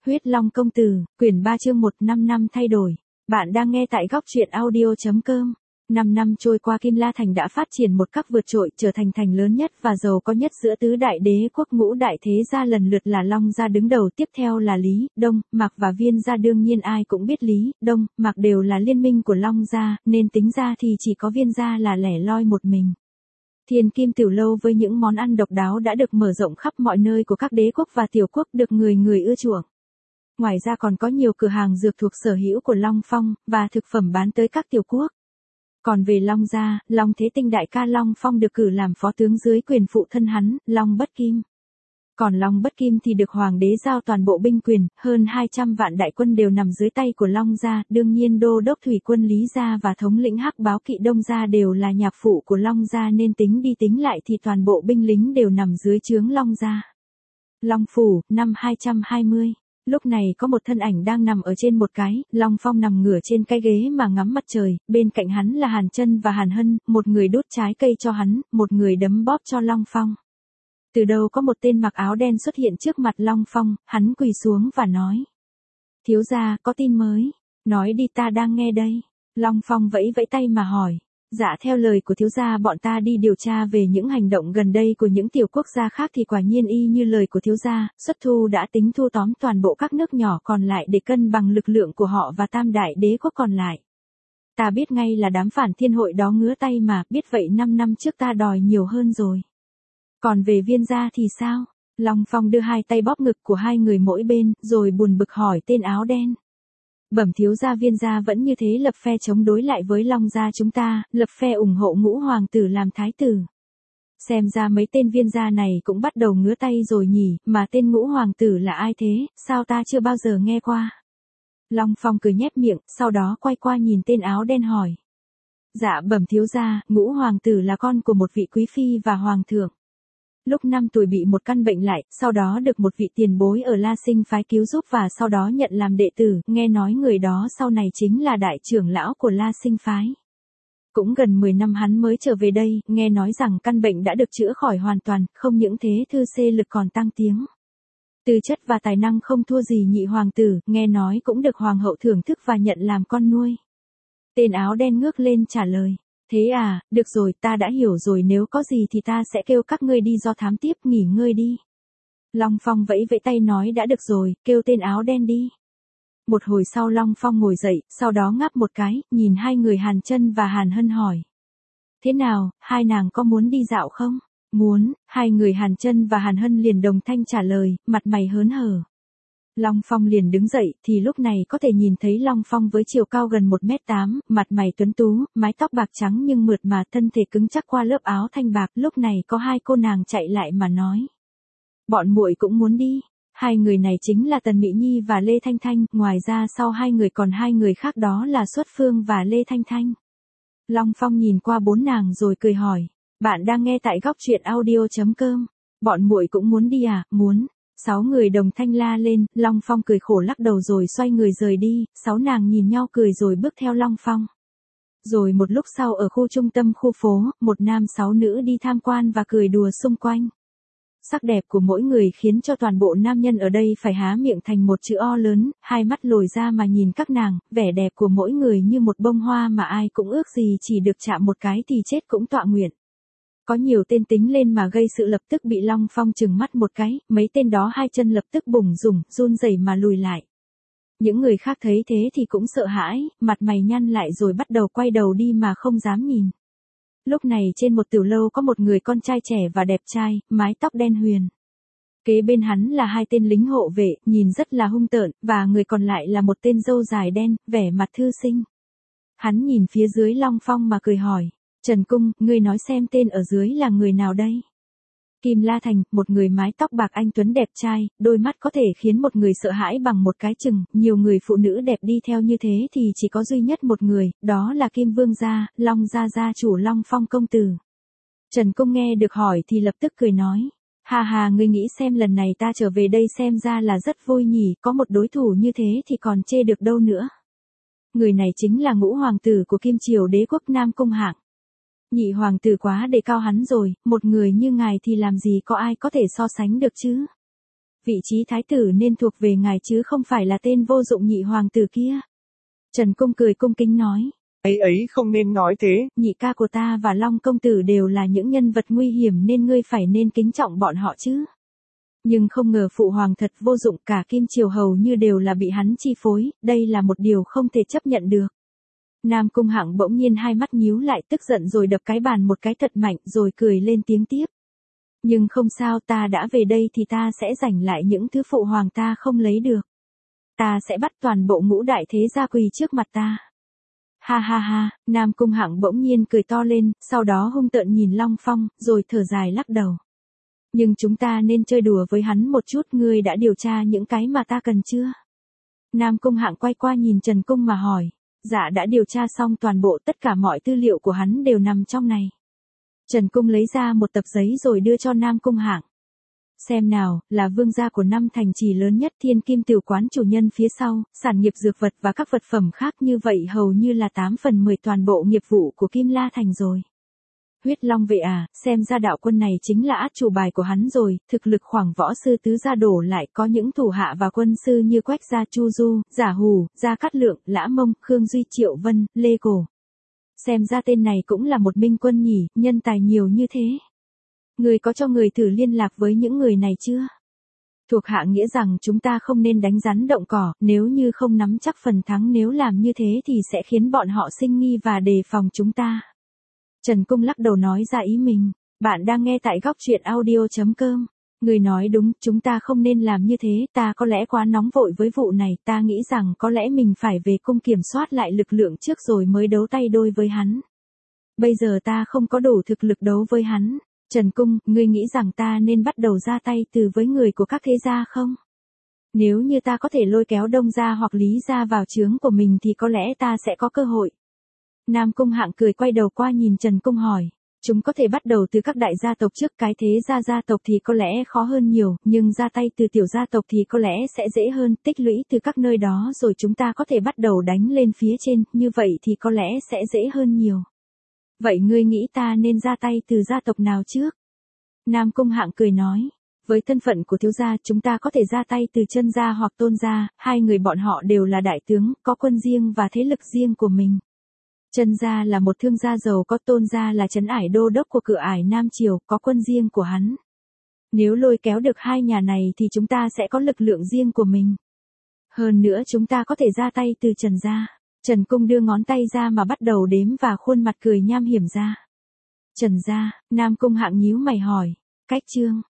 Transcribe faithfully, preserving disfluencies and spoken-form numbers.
Huyết Long Công Tử, quyển ba chương một năm năm thay đổi. Bạn đang nghe tại góc truyện audio.com. Năm năm trôi qua, Kim La Thành đã phát triển một cách vượt trội, trở thành thành lớn nhất và giàu có nhất giữa tứ đại đế quốc. Ngũ đại thế gia lần lượt là Long gia đứng đầu, tiếp theo là Lý, Đông, Mạc và Viên gia. Đương nhiên ai cũng biết Lý, Đông, Mạc đều là liên minh của Long gia, nên tính ra thì chỉ có Viên gia là lẻ loi một mình. Thiên Kim Tiểu Lâu với những món ăn độc đáo đã được mở rộng khắp mọi nơi của các đế quốc và tiểu quốc, được người người ưa chuộng. Ngoài ra còn có nhiều cửa hàng dược thuộc sở hữu của Long Phong, và thực phẩm bán tới các tiểu quốc. Còn về Long gia, Long Thế Tinh đại ca Long Phong được cử làm phó tướng dưới quyền phụ thân hắn, Long Bất Kim. Còn Long Bất Kim thì được hoàng đế giao toàn bộ binh quyền, hơn hai trăm vạn đại quân đều nằm dưới tay của Long gia. Đương nhiên đô đốc thủy quân Lý gia và thống lĩnh Hắc Báo Kỵ Đông gia đều là nhạc phụ của Long gia, nên tính đi tính lại thì toàn bộ binh lính đều nằm dưới trướng Long gia. Long phủ, năm hai trăm hai mươi. Lúc này có một thân ảnh đang nằm ở trên một cái, Long Phong nằm ngửa trên cái ghế mà ngắm mặt trời, bên cạnh hắn là Hàn Chân và Hàn Hân, một người đút trái cây cho hắn, một người đấm bóp cho Long Phong. Từ đâu có một tên mặc áo đen xuất hiện trước mặt Long Phong, hắn quỳ xuống và nói: "Thiếu gia, có tin mới." "Nói đi, ta đang nghe đây." Long Phong vẫy vẫy tay mà hỏi: "Dạ, theo lời của thiếu gia, bọn ta đi điều tra về những hành động gần đây của những tiểu quốc gia khác thì quả nhiên y như lời của thiếu gia, xuất thu đã tính thu tóm toàn bộ các nước nhỏ còn lại để cân bằng lực lượng của họ và tam đại đế quốc còn lại. Ta biết ngay là đám phản thiên hội đó ngứa tay mà, biết vậy năm năm trước ta đòi nhiều hơn rồi. Còn về Viên gia thì sao?" Long Phong đưa hai tay bóp ngực của hai người mỗi bên, rồi buồn bực hỏi tên áo đen: "Bẩm thiếu gia, Viên gia vẫn như thế, lập phe chống đối lại với Long gia chúng ta, lập phe ủng hộ Ngũ hoàng tử làm thái tử. Xem ra mấy tên Viên gia này cũng bắt đầu ngứa tay rồi nhỉ, mà tên Ngũ hoàng tử là ai thế, sao ta chưa bao giờ nghe qua?" Long Phong cười nhếch miệng, sau đó quay qua nhìn tên áo đen hỏi: "Dạ bẩm thiếu gia, Ngũ hoàng tử là con của một vị quý phi và hoàng thượng. Lúc năm tuổi bị một căn bệnh lại, sau đó được một vị tiền bối ở La Sinh phái cứu giúp và sau đó nhận làm đệ tử, nghe nói người đó sau này chính là đại trưởng lão của La Sinh phái. Cũng gần mười năm hắn mới trở về đây, nghe nói rằng căn bệnh đã được chữa khỏi hoàn toàn, không những thế thư xê lực còn tăng tiếng. Tư chất và tài năng không thua gì nhị hoàng tử, nghe nói cũng được hoàng hậu thưởng thức và nhận làm con nuôi." Tên áo đen ngước lên trả lời: "Thế à, được rồi, ta đã hiểu rồi, nếu có gì thì ta sẽ kêu các ngươi đi do thám tiếp, nghỉ ngơi đi." Long Phong vẫy vẫy tay nói: "đã được rồi, kêu tên áo đen đi." Một hồi sau Long Phong ngồi dậy, sau đó ngáp một cái, nhìn hai người Hàn Chân và Hàn Hân hỏi: "Thế nào, hai nàng có muốn đi dạo không?" "Muốn." Hai người Hàn Chân và Hàn Hân liền đồng thanh trả lời, mặt mày hớn hở. Long Phong liền đứng dậy, thì lúc này có thể nhìn thấy Long Phong với chiều cao gần một mét tám, mặt mày tuấn tú, mái tóc bạc trắng nhưng mượt mà, thân thể cứng chắc qua lớp áo thanh bạc. Lúc này có hai cô nàng chạy lại mà nói: "Bọn muội cũng muốn đi." Hai người này chính là Tần Mị Nhi và Lê Thanh Thanh, ngoài ra sau hai người còn hai người khác, đó là Xuất Phương và Lê Thanh Thanh. Long Phong nhìn qua bốn nàng rồi cười hỏi: "Bạn đang nghe tại góc truyện audio.com. Bọn muội cũng muốn đi à?" "Muốn." Sáu người đồng thanh la lên. Long Phong cười khổ lắc đầu rồi xoay người rời đi, sáu nàng nhìn nhau cười rồi bước theo Long Phong. Rồi một lúc sau, ở khu trung tâm khu phố, một nam sáu nữ đi tham quan và cười đùa xung quanh. Sắc đẹp của mỗi người khiến cho toàn bộ nam nhân ở đây phải há miệng thành một chữ O lớn, hai mắt lồi ra mà nhìn các nàng, vẻ đẹp của mỗi người như một bông hoa mà ai cũng ước gì chỉ được chạm một cái thì chết cũng tọa nguyện. Có nhiều tên tính lên mà gây sự lập tức bị Long Phong trừng mắt một cái, mấy tên đó hai chân lập tức bùng rủng, run rẩy mà lùi lại. Những người khác thấy thế thì cũng sợ hãi, mặt mày nhăn lại rồi bắt đầu quay đầu đi mà không dám nhìn. Lúc này trên một tiểu lâu có một người con trai trẻ và đẹp trai, mái tóc đen huyền. Kế bên hắn là hai tên lính hộ vệ, nhìn rất là hung tợn, và người còn lại là một tên râu dài đen, vẻ mặt thư sinh. Hắn nhìn phía dưới Long Phong mà cười hỏi: "Trần Cung, ngươi nói xem tên ở dưới là người nào đây?" Kim La Thành, một người mái tóc bạc anh tuấn đẹp trai, đôi mắt có thể khiến một người sợ hãi bằng một cái chừng, nhiều người phụ nữ đẹp đi theo như thế thì chỉ có duy nhất một người, đó là Kim Vương gia, Long gia gia chủ Long Phong công tử. Trần Cung nghe được hỏi thì lập tức cười nói: "Ha ha, ngươi nghĩ xem, lần này ta trở về đây xem ra là rất vui nhỉ, có một đối thủ như thế thì còn chê được đâu nữa. Người này chính là Ngũ hoàng tử của Kim Triều đế quốc Nam Cung Hạng. Nhị hoàng tử quá đề cao hắn rồi, một người như ngài thì làm gì có ai có thể so sánh được chứ." vị trí thái tử nên thuộc về ngài chứ không phải là tên vô dụng nhị hoàng tử kia. Trần Cung cười cung kính nói. Ấy ấy không nên nói thế. Nhị ca của ta và Long công tử đều là những nhân vật nguy hiểm nên ngươi phải nên kính trọng bọn họ chứ. Nhưng không ngờ phụ hoàng thật vô dụng, cả Kim Triều hầu như đều là bị hắn chi phối, đây là một điều không thể chấp nhận được. Nam Cung Hạng bỗng nhiên hai mắt nhíu lại, tức giận rồi đập cái bàn một cái thật mạnh rồi cười lên tiếng tiếp. Nhưng không sao, ta đã về đây thì ta sẽ giành lại những thứ phụ hoàng ta không lấy được. Ta sẽ bắt toàn bộ ngũ đại thế gia quỳ trước mặt ta. Ha ha ha, Nam Cung Hạng bỗng nhiên cười to lên, sau đó hung tợn nhìn Long Phong, rồi thở dài lắc đầu. Nhưng chúng ta nên chơi đùa với hắn một chút, ngươi đã điều tra những cái mà ta cần chưa? Nam Cung Hạng quay qua nhìn Trần Cung mà hỏi. Dạ đã điều tra xong toàn bộ, tất cả mọi tư liệu của hắn đều nằm trong này. Trần Cung lấy ra một tập giấy rồi đưa cho Nam Cung Hạng. Xem nào, là vương gia của năm thành trì lớn nhất Thiên Kim Tửu Quán chủ nhân phía sau, sản nghiệp dược vật và các vật phẩm khác, như vậy hầu như là tám phần mười toàn bộ nghiệp vụ của Kim La Thành rồi. Huyết Long vệ à, xem ra đạo quân này chính là át chủ bài của hắn rồi, thực lực khoảng võ sư tứ gia đổ lại có những thủ hạ và quân sư như Quách Gia Chu Du, Giả Hù, Gia Cát Lượng, Lã Mông, Khương Duy, Triệu Vân, Lê Cổ. Xem ra tên này cũng là một minh quân nhỉ, nhân tài nhiều như thế. Người có cho người thử liên lạc với những người này chưa? Thuộc hạ nghĩa rằng chúng ta không nên đánh rắn động cỏ, nếu như không nắm chắc phần thắng, nếu làm như thế thì sẽ khiến bọn họ sinh nghi và đề phòng chúng ta. Trần Cung lắc đầu nói ra ý mình. Bạn đang nghe tại góc truyện audio chấm com. Người nói đúng, chúng ta không nên làm như thế, ta có lẽ quá nóng vội với vụ này, ta nghĩ rằng có lẽ mình phải về cung kiểm soát lại lực lượng trước rồi mới đấu tay đôi với hắn. Bây giờ ta không có đủ thực lực đấu với hắn. Trần Cung, ngươi nghĩ rằng ta nên bắt đầu ra tay từ với người của các thế gia không? Nếu như ta có thể lôi kéo Đông gia hoặc Lý gia vào trướng của mình thì có lẽ ta sẽ có cơ hội. Nam Cung Hạng cười quay đầu qua nhìn Trần Cung hỏi. Chúng có thể bắt đầu từ các đại gia tộc trước, cái thế gia gia tộc thì có lẽ khó hơn nhiều, nhưng ra tay từ tiểu gia tộc thì có lẽ sẽ dễ hơn, tích lũy từ các nơi đó rồi chúng ta có thể bắt đầu đánh lên phía trên, như vậy thì có lẽ sẽ dễ hơn nhiều. Vậy ngươi nghĩ ta nên ra tay từ gia tộc nào trước? Nam Cung Hạng cười nói. Với thân phận của thiếu gia, chúng ta có thể ra tay từ Chân gia hoặc Tôn gia, hai người bọn họ đều là đại tướng, có quân riêng và thế lực riêng của mình. Chân gia là một thương gia giàu có, Tôn gia là trấn ải đô đốc của cửa ải Nam Triều, có quân riêng của hắn. Nếu lôi kéo được hai nhà này thì chúng ta sẽ có lực lượng riêng của mình. Hơn nữa chúng ta có thể ra tay từ Trần gia. Trần Cung đưa ngón tay ra mà bắt đầu đếm và khuôn mặt cười nham hiểm ra. Trần gia, Nam Cung Hạng nhíu mày hỏi. Cách chương,